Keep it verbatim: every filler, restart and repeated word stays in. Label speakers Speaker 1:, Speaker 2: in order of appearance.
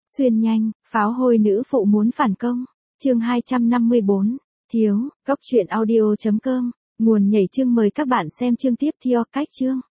Speaker 1: Xuyên nhanh, pháo hôi nữ phụ muốn phản công. Chương hai trăm năm mươi bốn. Thiếu, góc truyện audio chấm com. Nguồn nhảy chương mời các bạn xem chương tiếp theo cách chương.